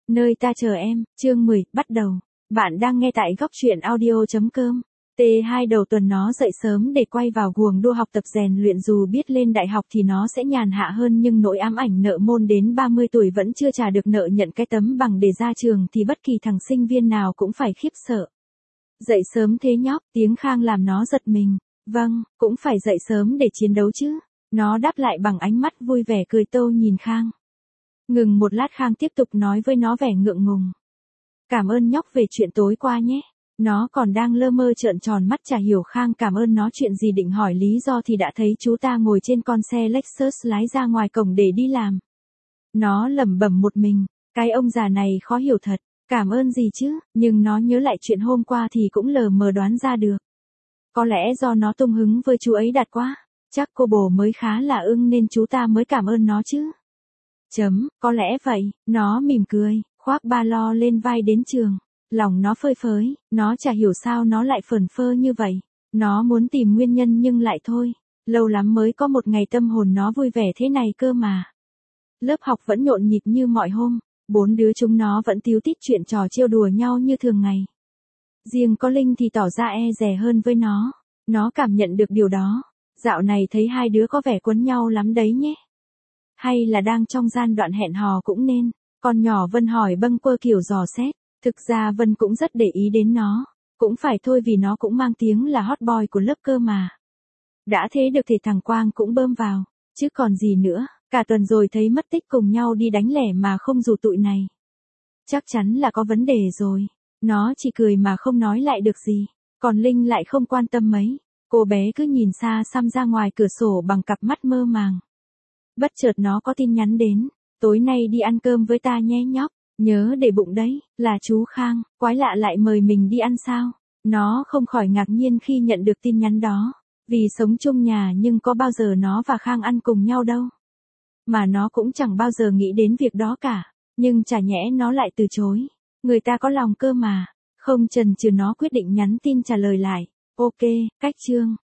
Nơi ta chờ em, chương 10, bắt đầu. Bạn đang nghe tại góc truyện audio.com. T2 đầu tuần nó dậy sớm để quay vào guồng đua học tập rèn luyện, dù biết lên đại học thì nó sẽ nhàn hạ hơn, nhưng nỗi ám ảnh nợ môn đến 30 tuổi vẫn chưa trả được nợ nhận cái tấm bằng để ra trường thì bất kỳ thằng sinh viên nào cũng phải khiếp sợ. Dậy sớm thế nhóc, tiếng Khang làm nó giật mình. Vâng, cũng phải dậy sớm để chiến đấu chứ. Nó đáp lại bằng ánh mắt vui vẻ cười tâu nhìn Khang. Ngừng một lát Khang tiếp tục nói với nó vẻ ngượng ngùng. Cảm ơn nhóc về chuyện tối qua nhé. Nó còn đang lơ mơ trợn tròn mắt chả hiểu Khang cảm ơn nó chuyện gì, định hỏi lý do thì đã thấy chú ta ngồi trên con xe Lexus lái ra ngoài cổng để đi làm. Nó lẩm bẩm một mình, cái ông già này khó hiểu thật, cảm ơn gì chứ, nhưng nó nhớ lại chuyện hôm qua thì cũng lờ mờ đoán ra được. Có lẽ do nó tung hứng với chú ấy đạt quá, chắc cô bồ mới khá là ưng nên chú ta mới cảm ơn nó chứ. Có lẽ vậy, nó mỉm cười, khoác ba lo lên vai đến trường. Lòng nó phơi phới, nó chả hiểu sao nó lại phởn phơ như vậy. Nó muốn tìm nguyên nhân nhưng lại thôi. Lâu lắm mới có một ngày tâm hồn nó vui vẻ thế này cơ mà. Lớp học vẫn nhộn nhịp như mọi hôm. 4 đứa chúng nó vẫn tíu tít chuyện trò trêu đùa nhau như thường ngày. Riêng có Linh thì tỏ ra e dè hơn với nó. Nó cảm nhận được điều đó. Dạo này thấy hai đứa có vẻ quấn nhau lắm đấy nhé. Hay là đang trong giai đoạn hẹn hò cũng nên. Con nhỏ Vân hỏi bâng quơ kiểu dò xét. Thực ra Vân cũng rất để ý đến nó. Cũng phải thôi vì nó cũng mang tiếng là hot boy của lớp cơ mà. Đã thế được thì thằng Quang cũng bơm vào. Chứ còn gì nữa. Cả tuần rồi thấy mất tích cùng nhau đi đánh lẻ mà không rủ tụi này. Chắc chắn là có vấn đề rồi. Nó chỉ cười mà không nói lại được gì. Còn Linh lại không quan tâm mấy. Cô bé cứ nhìn xa xăm ra ngoài cửa sổ bằng cặp mắt mơ màng. Bất chợt nó có tin nhắn đến. Tối nay đi ăn cơm với ta nhé nhóc. Nhớ để bụng đấy, là chú Khang, quái lạ lại mời mình đi ăn sao? Nó không khỏi ngạc nhiên khi nhận được tin nhắn đó. Vì sống chung nhà nhưng có bao giờ nó và Khang ăn cùng nhau đâu. Mà nó cũng chẳng bao giờ nghĩ đến việc đó cả. Nhưng chả nhẽ nó lại từ chối. Người ta có lòng cơ mà. Không chần chừ nó quyết định nhắn tin trả lời lại. Ok, cách chương.